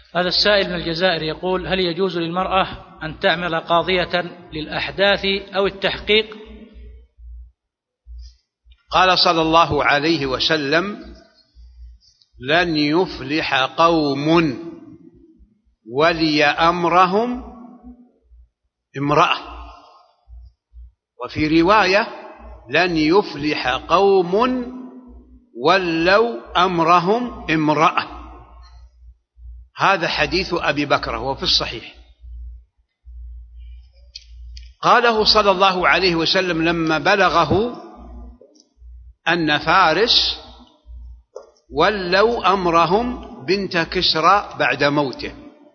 هذا السائل من الجزائر يقول: هل يجوز للمرأة أن تعمل قاضية للأحداث أو التحقيق؟ قال صلى الله عليه وسلم: لن يفلح قوم ولي أمرهم امرأة. وفي رواية: لن يفلح قوم ولوا أمرهم امرأة. هذا حديث أبي بكر وهو في الصحيح. قاله صلى الله عليه وسلم لما بلغه أن فارس ولوا أمرهم بنت كسرى بعد موته.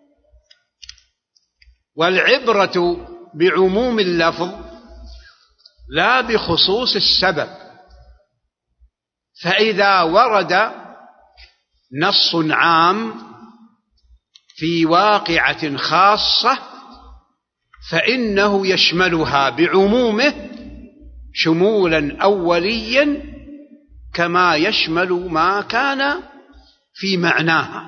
والعبرة بعموم اللفظ لا بخصوص السبب، فإذا ورد نص عام في واقعة خاصة فإنه يشملها بعمومه شمولا أوليا كما يشمل ما كان في معناها.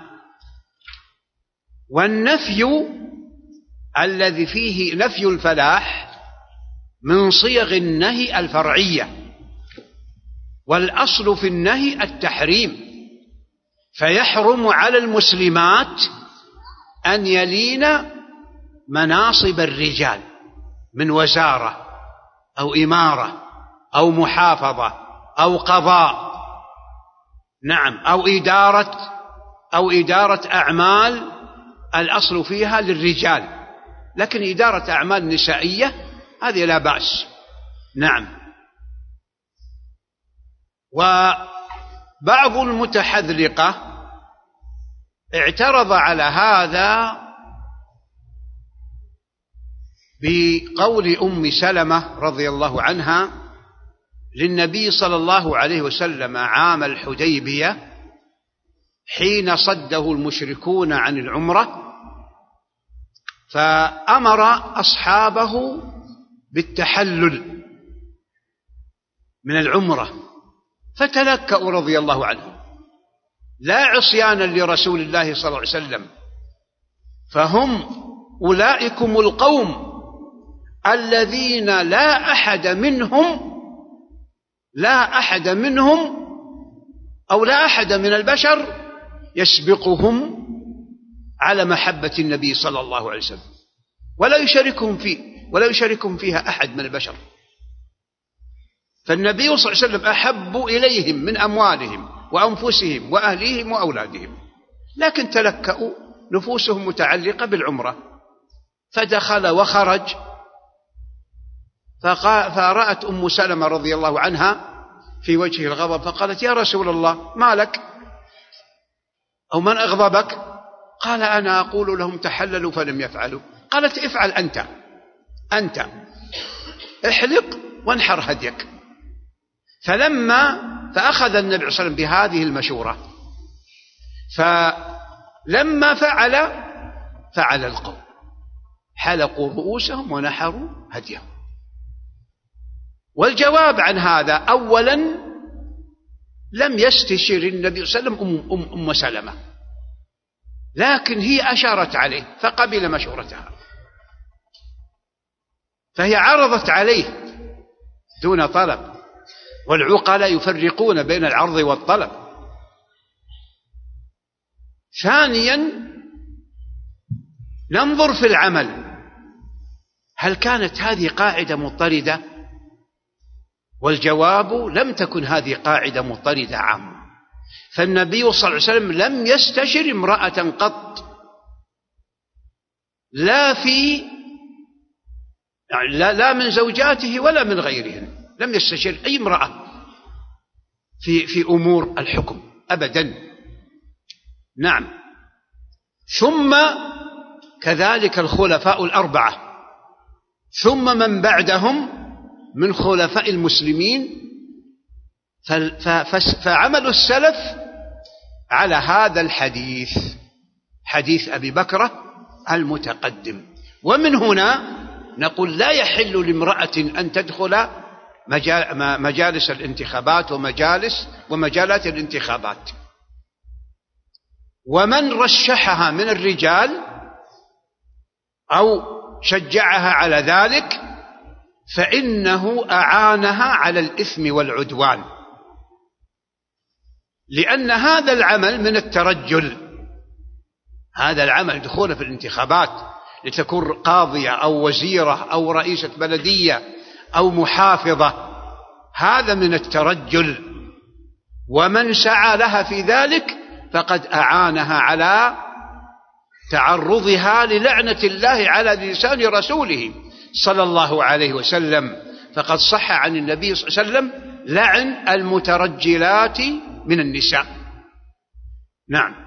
والنفي الذي فيه نفي الفلاح من صيغ النهي الفرعية، والأصل في النهي التحريم، فيحرم على المسلمات أن يلين مناصب الرجال من وزارة أو إمارة أو محافظة أو قضاء، نعم، أو إدارة أعمال الأصل فيها للرجال، لكن إدارة أعمال نسائية هذه لا بأس. نعم. وبعض المتحذلقة اعترض على هذا بقول أم سلمة رضي الله عنها للنبي صلى الله عليه وسلم عام الحديبية حين صده المشركون عن العمرة، فأمر أصحابه بالتحلل من العمرة، فتلكأوا رضي الله عنهم لا عصيانا لرسول الله صلى الله عليه وسلم، فهم أولئكم القوم الذين لا أحد من البشر يسبقهم على محبة النبي صلى الله عليه وسلم، ولا يشاركهم فيها أحد من البشر. فالنبي صلى الله عليه وسلم أحب إليهم من أموالهم وأنفسهم وأهليهم وأولادهم، لكن تلكأوا، نفوسهم متعلقة بالعمرة، فدخل وخرج. فرأت أم سلمة رضي الله عنها في وجهه الغضب، فقالت: يا رسول الله، ما لك؟ أو من أغضبك؟ قال: أنا أقول لهم تحللوا فلم يفعلوا. قالت: افعل أنت احلق وانحر هديك. فأخذ النبي صلى الله عليه وسلم بهذه المشورة، فلما فعل القوم حلقوا رؤوسهم ونحروا هديهم. والجواب عن هذا: أولا لم يستشر النبي صلى الله عليه وسلم أم سلمة، لكن هي أشارت عليه فقبل مشورتها، فهي عرضت عليه دون طلب، والعقلاء يفرقون بين العرض والطلب. ثانيا ننظر في العمل، هل كانت هذه قاعدة مضطردة؟ والجواب: لم تكن هذه قاعدة مضطردة عامة، فالنبي صلى الله عليه وسلم لم يستشر امرأة قط، لا من زوجاته ولا من غيرهن، لم يستشر أي امرأة في أمور الحكم أبدا. نعم. ثم كذلك الخلفاء الأربعة، ثم من بعدهم من خلفاء المسلمين، فعمل السلف على هذا الحديث، حديث أبي بكر المتقدم. ومن هنا نقول: لا يحل لامرأة أن تدخل مجالس الانتخابات ومجالات الانتخابات، ومن رشحها من الرجال أو شجعها على ذلك فإنه أعانها على الإثم والعدوان، لأن هذا العمل من الترجل، هذا العمل دخوله في الانتخابات لتكون قاضية أو وزيرة أو رئيسة بلدية أو محافظة، هذا من الترجل، ومن سعى لها في ذلك فقد أعانها على تعرضها للعنة الله على لسان رسوله صلى الله عليه وسلم، فقد صح عن النبي صلى الله عليه وسلم لعن المترجلات من النساء. نعم.